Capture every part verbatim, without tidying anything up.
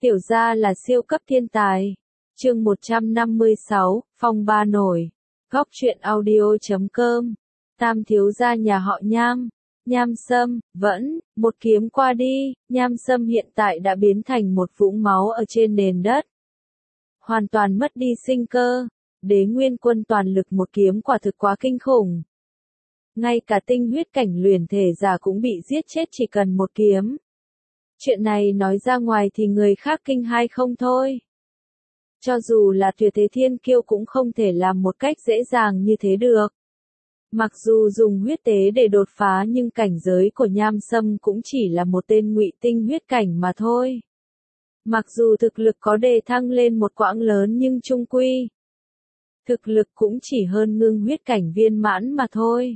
Tiểu gia là siêu cấp thiên tài. Chương một trăm năm mươi sáu, Phong ba nổi. Góc truyện audio chấm com. Tam thiếu gia nhà họ Nham, Nham Sâm, vẫn, một kiếm qua đi, Nham Sâm hiện tại đã biến thành một vũng máu ở trên nền đất. Hoàn toàn mất đi sinh cơ, Đế Nguyên Quân toàn lực một kiếm quả thực quá kinh khủng. Ngay cả tinh huyết cảnh luyện thể giả cũng bị giết chết chỉ cần một kiếm. Chuyện này nói ra ngoài thì người khác kinh hai không thôi. Cho dù là tuyệt thế thiên kiêu cũng không thể làm một cách dễ dàng như thế được. Mặc dù dùng huyết tế để đột phá nhưng cảnh giới của Nham Sâm cũng chỉ là một tên ngụy tinh huyết cảnh mà thôi. Mặc dù thực lực có đề thăng lên một quãng lớn nhưng chung quy, thực lực cũng chỉ hơn ngưng huyết cảnh viên mãn mà thôi.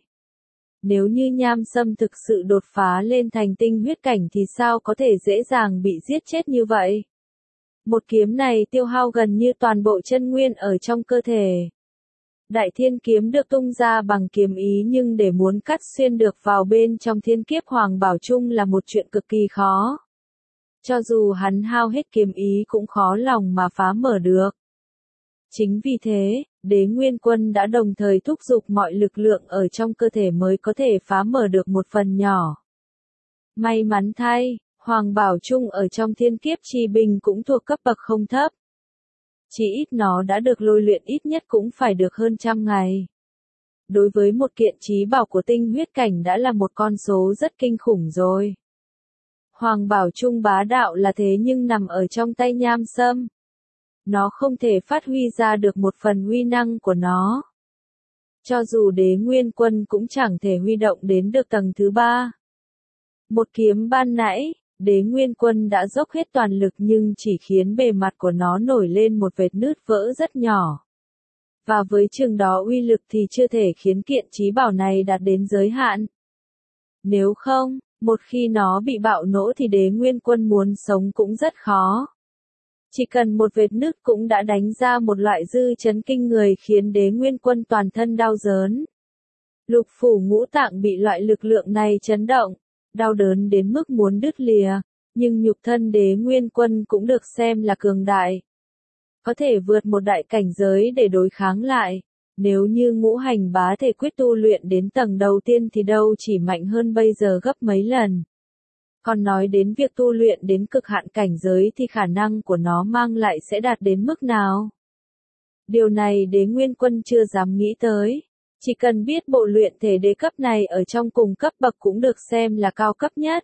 Nếu như Nham Sâm thực sự đột phá lên thành tinh huyết cảnh thì sao có thể dễ dàng bị giết chết như vậy? Một kiếm này tiêu hao gần như toàn bộ chân nguyên ở trong cơ thể. Đại thiên kiếm được tung ra bằng kiếm ý nhưng để muốn cắt xuyên được vào bên trong thiên kiếp Hoàng Bảo Trung là một chuyện cực kỳ khó. Cho dù hắn hao hết kiếm ý cũng khó lòng mà phá mở được. Chính vì thế, Đế Nguyên Quân đã đồng thời thúc giục mọi lực lượng ở trong cơ thể mới có thể phá mở được một phần nhỏ. May mắn thay, Hoàng Bảo Trung ở trong thiên kiếp chi bình cũng thuộc cấp bậc không thấp. Chỉ ít nó đã được lôi luyện ít nhất cũng phải được hơn trăm ngày. Đối với một kiện chí bảo của tinh huyết cảnh đã là một con số rất kinh khủng rồi. Hoàng Bảo Trung bá đạo là thế nhưng nằm ở trong tay Nham Sâm. Nó không thể phát huy ra được một phần uy năng của nó. Cho dù Đế Nguyên Quân cũng chẳng thể huy động đến được tầng thứ ba. Một kiếm ban nãy, Đế Nguyên Quân đã dốc hết toàn lực nhưng chỉ khiến bề mặt của nó nổi lên một vệt nứt vỡ rất nhỏ. Và với chừng đó uy lực thì chưa thể khiến kiện chí bảo này đạt đến giới hạn. Nếu không, một khi nó bị bạo nổ thì Đế Nguyên Quân muốn sống cũng rất khó. Chỉ cần một vệt nứt cũng đã đánh ra một loại dư chấn kinh người khiến Đế Nguyên Quân toàn thân đau đớn. Lục phủ ngũ tạng bị loại lực lượng này chấn động, đau đớn đến mức muốn đứt lìa, nhưng nhục thân Đế Nguyên Quân cũng được xem là cường đại. Có thể vượt một đại cảnh giới để đối kháng lại, nếu như ngũ hành bá thể quyết tu luyện đến tầng đầu tiên thì đâu chỉ mạnh hơn bây giờ gấp mấy lần. Còn nói đến việc tu luyện đến cực hạn cảnh giới thì khả năng của nó mang lại sẽ đạt đến mức nào? Điều này Đế Nguyên Quân chưa dám nghĩ tới. Chỉ cần biết bộ luyện thể đế cấp này ở trong cùng cấp bậc cũng được xem là cao cấp nhất.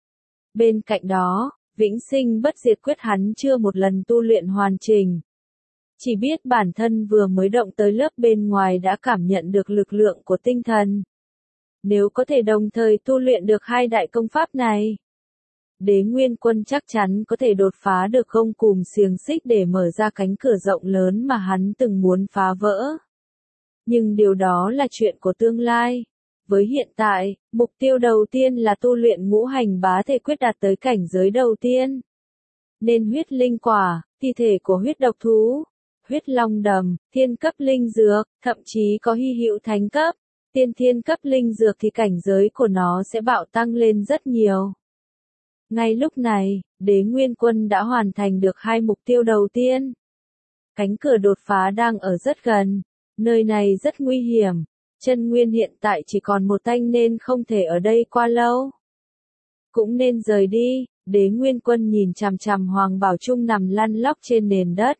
Bên cạnh đó, vĩnh sinh bất diệt quyết hắn chưa một lần tu luyện hoàn chỉnh. Chỉ biết bản thân vừa mới động tới lớp bên ngoài đã cảm nhận được lực lượng của tinh thần. Nếu có thể đồng thời tu luyện được hai đại công pháp này, Đế Nguyên Quân chắc chắn có thể đột phá được gông cùm xiềng xích để mở ra cánh cửa rộng lớn mà hắn từng muốn phá vỡ. Nhưng điều đó là chuyện của tương lai. Với hiện tại, mục tiêu đầu tiên là tu luyện ngũ hành bá thể quyết đạt tới cảnh giới đầu tiên. Nên huyết linh quả, thi thể của huyết độc thú, huyết long đầm, thiên cấp linh dược, thậm chí có hy hữu thánh cấp, tiên thiên cấp linh dược thì cảnh giới của nó sẽ bạo tăng lên rất nhiều. Ngay lúc này, Đế Nguyên Quân đã hoàn thành được hai mục tiêu đầu tiên. Cánh cửa đột phá đang ở rất gần, nơi này rất nguy hiểm, chân nguyên hiện tại chỉ còn một tanh nên không thể ở đây qua lâu. Cũng nên rời đi, Đế Nguyên Quân nhìn chằm chằm Hoàng Bảo Trung nằm lăn lóc trên nền đất.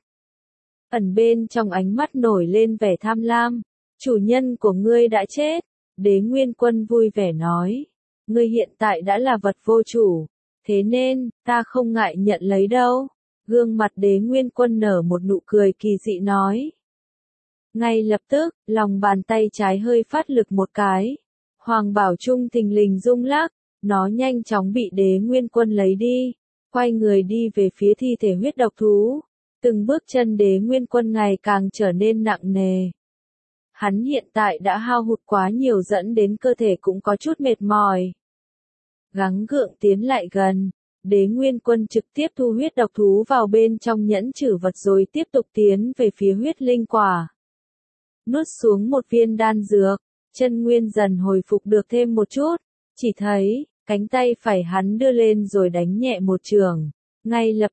Ẩn bên trong ánh mắt nổi lên vẻ tham lam, chủ nhân của ngươi đã chết, Đế Nguyên Quân vui vẻ nói, ngươi hiện tại đã là vật vô chủ. Thế nên, ta không ngại nhận lấy đâu. Gương mặt Đế Nguyên Quân nở một nụ cười kỳ dị nói. Ngay lập tức, lòng bàn tay trái hơi phát lực một cái. Hoàng Bảo Trung thình lình rung lắc, nó nhanh chóng bị Đế Nguyên Quân lấy đi. Quay người đi về phía thi thể huyết độc thú. Từng bước chân Đế Nguyên Quân ngày càng trở nên nặng nề. Hắn hiện tại đã hao hụt quá nhiều dẫn đến cơ thể cũng có chút mệt mỏi. Gắng gượng tiến lại gần, Đế Nguyên Quân trực tiếp thu huyết độc thú vào bên trong nhẫn trữ vật rồi tiếp tục tiến về phía huyết linh quả. Nuốt xuống một viên đan dược, chân nguyên dần hồi phục được thêm một chút, chỉ thấy, cánh tay phải hắn đưa lên rồi đánh nhẹ một chưởng. Ngay lập tức,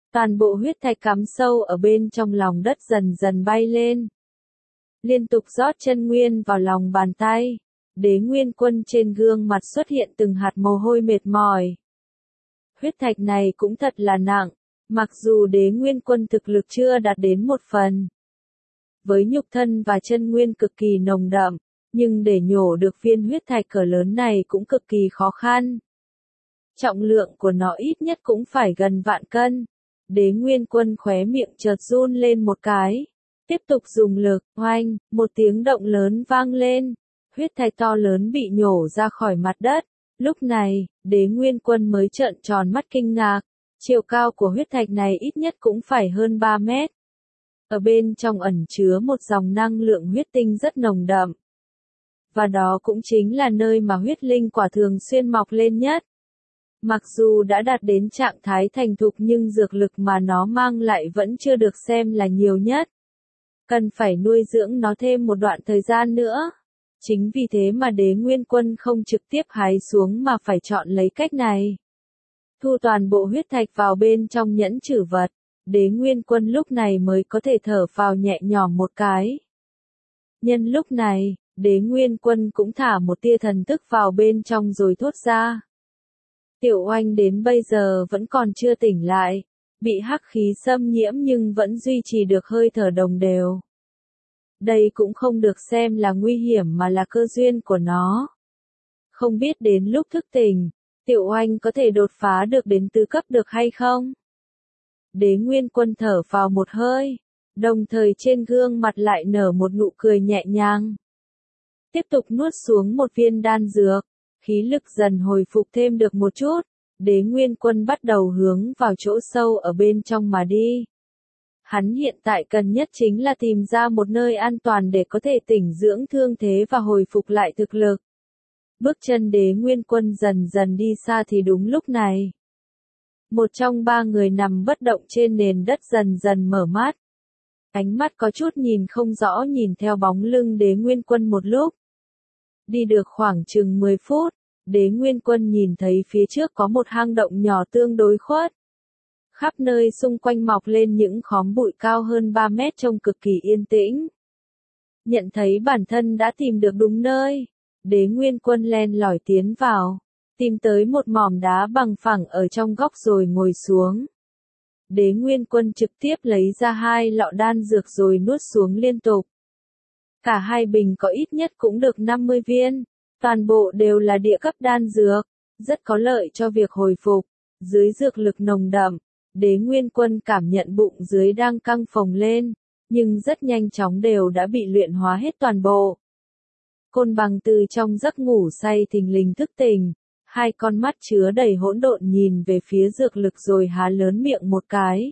Toàn bộ huyết thạch cắm sâu ở bên trong lòng đất dần dần bay lên. Liên tục rót chân nguyên vào lòng bàn tay. Đế Nguyên Quân trên gương mặt xuất hiện từng hạt mồ hôi mệt mỏi. Huyết thạch này cũng thật là nặng, mặc dù Đế Nguyên Quân thực lực chưa đạt đến một phần. Với nhục thân và chân nguyên cực kỳ nồng đậm, nhưng để nhổ được viên huyết thạch cỡ lớn này cũng cực kỳ khó khăn. Trọng lượng của nó ít nhất cũng phải gần vạn cân. Đế Nguyên Quân khóe miệng chợt run lên một cái. Tiếp tục dùng lực, oanh, một tiếng động lớn vang lên. Huyết thạch to lớn bị nhổ ra khỏi mặt đất. Lúc này, Đế Nguyên Quân mới trợn tròn mắt kinh ngạc. Chiều cao của huyết thạch này ít nhất cũng phải hơn ba mét. Ở bên trong ẩn chứa một dòng năng lượng huyết tinh rất nồng đậm. Và đó cũng chính là nơi mà huyết linh quả thường xuyên mọc lên nhất. Mặc dù đã đạt đến trạng thái thành thục nhưng dược lực mà nó mang lại vẫn chưa được xem là nhiều nhất. Cần phải nuôi dưỡng nó thêm một đoạn thời gian nữa. Chính vì thế mà Đế Nguyên Quân không trực tiếp hái xuống mà phải chọn lấy cách này. Thu toàn bộ huyết thạch vào bên trong nhẫn trữ vật. Đế Nguyên Quân lúc này mới có thể thở phào nhẹ nhõm một cái. Nhân lúc này, Đế Nguyên Quân cũng thả một tia thần thức vào bên trong rồi thốt ra. Tiểu Oanh đến bây giờ vẫn còn chưa tỉnh lại, bị hắc khí xâm nhiễm nhưng vẫn duy trì được hơi thở đồng đều. Đây cũng không được xem là nguy hiểm mà là cơ duyên của nó. Không biết đến lúc thức tỉnh, Tiểu Oanh có thể đột phá được đến tứ cấp được hay không? Đế Nguyên Quân thở vào một hơi, đồng thời trên gương mặt lại nở một nụ cười nhẹ nhàng. Tiếp tục nuốt xuống một viên đan dược, khí lực dần hồi phục thêm được một chút, Đế Nguyên Quân bắt đầu hướng vào chỗ sâu ở bên trong mà đi. Hắn hiện tại cần nhất chính là tìm ra một nơi an toàn để có thể tỉnh dưỡng thương thế và hồi phục lại thực lực. Bước chân Đế Nguyên Quân dần dần đi xa thì đúng lúc này. Một trong ba người nằm bất động trên nền đất dần dần mở mắt. Ánh mắt có chút nhìn không rõ nhìn theo bóng lưng Đế Nguyên Quân một lúc. Đi được khoảng chừng mười phút, Đế Nguyên Quân nhìn thấy phía trước có một hang động nhỏ tương đối khuất. Khắp nơi xung quanh mọc lên những khóm bụi cao hơn ba mét trông cực kỳ yên tĩnh. Nhận thấy bản thân đã tìm được đúng nơi, Đế Nguyên Quân len lỏi tiến vào, tìm tới một mỏm đá bằng phẳng ở trong góc rồi ngồi xuống. Đế Nguyên Quân trực tiếp lấy ra hai lọ đan dược rồi nuốt xuống liên tục. Cả hai bình có ít nhất cũng được năm mươi viên, toàn bộ đều là địa cấp đan dược, rất có lợi cho việc hồi phục. Dưới dược lực nồng đậm, Đế Nguyên Quân cảm nhận bụng dưới đang căng phồng lên, nhưng rất nhanh chóng đều đã bị luyện hóa hết toàn bộ. Côn Bằng từ trong giấc ngủ say thình lình thức tỉnh, hai con mắt chứa đầy hỗn độn nhìn về phía dược lực rồi há lớn miệng một cái.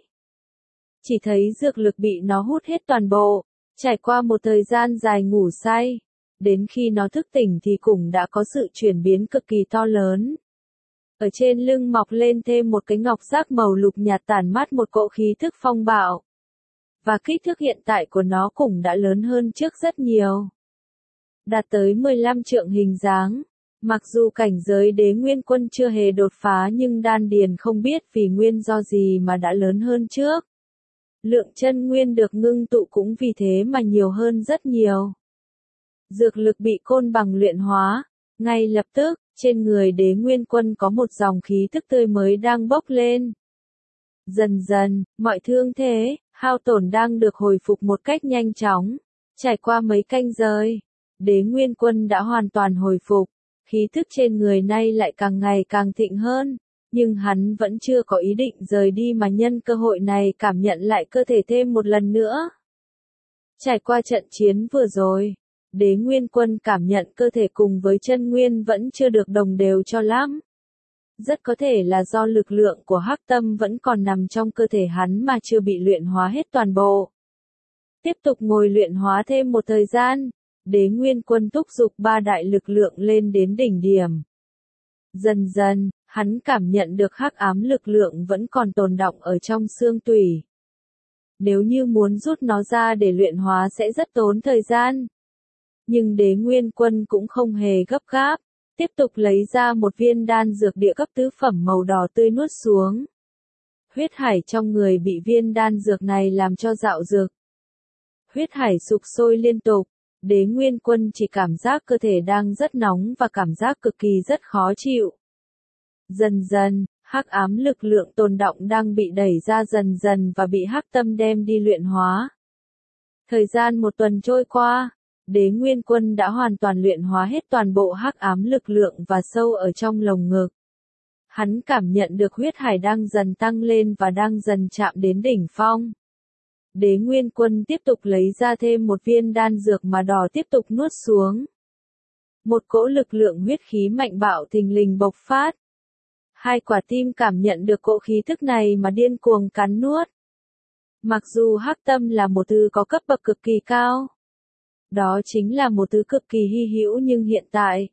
Chỉ thấy dược lực bị nó hút hết toàn bộ, trải qua một thời gian dài ngủ say, đến khi nó thức tỉnh thì cũng đã có sự chuyển biến cực kỳ to lớn. Ở trên lưng mọc lên thêm một cái ngọc giác màu lục nhạt tản mát một cỗ khí thức phong bạo. Và kích thước hiện tại của nó cũng đã lớn hơn trước rất nhiều. Đạt tới mười lăm trượng hình dáng. Mặc dù cảnh giới Đế Nguyên Quân chưa hề đột phá nhưng đan điền không biết vì nguyên do gì mà đã lớn hơn trước. Lượng chân nguyên được ngưng tụ cũng vì thế mà nhiều hơn rất nhiều. Dược lực bị Côn Bằng luyện hóa, ngay lập tức, trên người Đế Nguyên Quân có một dòng khí thức tươi mới đang bốc lên. Dần dần, mọi thương thế, hao tổn đang được hồi phục một cách nhanh chóng. Trải qua mấy canh giờ, Đế Nguyên Quân đã hoàn toàn hồi phục. Khí thức trên người nay lại càng ngày càng thịnh hơn, nhưng hắn vẫn chưa có ý định rời đi mà nhân cơ hội này cảm nhận lại cơ thể thêm một lần nữa. Trải qua trận chiến vừa rồi, Đế Nguyên Quân cảm nhận cơ thể cùng với chân nguyên vẫn chưa được đồng đều cho lắm. Rất có thể là do lực lượng của Hắc Tâm vẫn còn nằm trong cơ thể hắn mà chưa bị luyện hóa hết toàn bộ. Tiếp tục ngồi luyện hóa thêm một thời gian. Đế Nguyên Quân thúc giục ba đại lực lượng lên đến đỉnh điểm. Dần dần, hắn cảm nhận được hắc ám lực lượng vẫn còn tồn đọng ở trong xương tủy. Nếu như muốn rút nó ra để luyện hóa sẽ rất tốn thời gian. Nhưng Đế Nguyên Quân cũng không hề gấp gáp, tiếp tục lấy ra một viên đan dược địa cấp tứ phẩm màu đỏ tươi nuốt xuống. Huyết hải trong người bị viên đan dược này làm cho dạo dực. Huyết hải sục sôi liên tục, Đế Nguyên Quân chỉ cảm giác cơ thể đang rất nóng và cảm giác cực kỳ rất khó chịu. Dần dần, hắc ám lực lượng tồn đọng đang bị đẩy ra dần dần và bị hắc tâm đem đi luyện hóa. Thời gian một tuần trôi qua, Đế Nguyên Quân đã hoàn toàn luyện hóa hết toàn bộ hắc ám lực lượng và sâu ở trong lồng ngực. Hắn cảm nhận được huyết hải đang dần tăng lên và đang dần chạm đến đỉnh phong. Đế Nguyên Quân tiếp tục lấy ra thêm một viên đan dược mà đỏ tiếp tục nuốt xuống. Một cỗ lực lượng huyết khí mạnh bạo thình lình bộc phát. Hai quả tim cảm nhận được cỗ khí thức này mà điên cuồng cắn nuốt. Mặc dù hắc tâm là một thứ có cấp bậc cực kỳ cao. Đó chính là một thứ cực kỳ hy hữu nhưng hiện tại,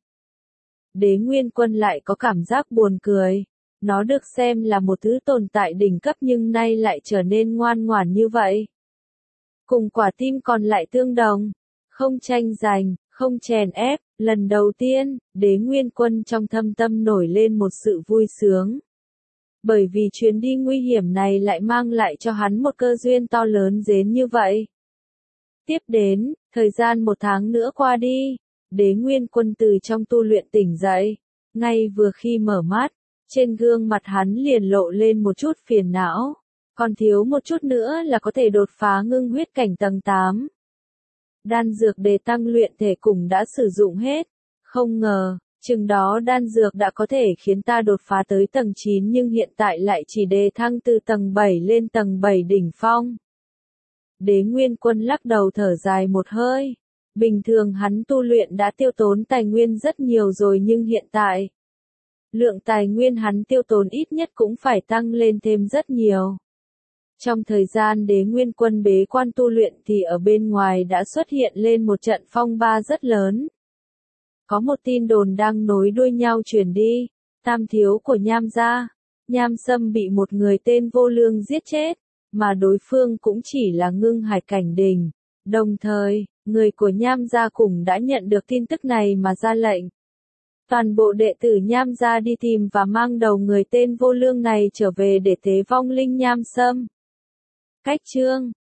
Đế Nguyên Quân lại có cảm giác buồn cười. Nó được xem là một thứ tồn tại đỉnh cấp nhưng nay lại trở nên ngoan ngoãn như vậy. Cùng quả tim còn lại tương đồng, không tranh giành, không chèn ép, lần đầu tiên, Đế Nguyên Quân trong thâm tâm nổi lên một sự vui sướng. Bởi vì chuyến đi nguy hiểm này lại mang lại cho hắn một cơ duyên to lớn đến như vậy. Tiếp đến, thời gian một tháng nữa qua đi, Đế Nguyên Quân từ trong tu luyện tỉnh dậy. Ngay vừa khi mở mắt, trên gương mặt hắn liền lộ lên một chút phiền não. Còn thiếu một chút nữa là có thể đột phá ngưng huyết cảnh tầng tám. Đan dược để tăng luyện thể cùng đã sử dụng hết. Không ngờ, chừng đó đan dược đã có thể khiến ta đột phá tới tầng chín nhưng hiện tại lại chỉ đề thăng từ tầng bảy lên tầng bảy đỉnh phong. Đế Nguyên Quân lắc đầu thở dài một hơi. Bình thường hắn tu luyện đã tiêu tốn tài nguyên rất nhiều rồi nhưng hiện tại, lượng tài nguyên hắn tiêu tốn ít nhất cũng phải tăng lên thêm rất nhiều. Trong thời gian Đế Nguyên Quân bế quan tu luyện thì ở bên ngoài đã xuất hiện lên một trận phong ba rất lớn. Có một tin đồn đang nối đuôi nhau truyền đi, tam thiếu của Nham gia, Nham Sâm bị một người tên Vô Lương giết chết, mà đối phương cũng chỉ là ngưng hải cảnh đỉnh. Đồng thời, người của Nham gia cùng đã nhận được tin tức này mà ra lệnh. Toàn bộ đệ tử Nham gia đi tìm và mang đầu người tên Vô Lương này trở về để tế vong linh Nham Sâm. Cách chương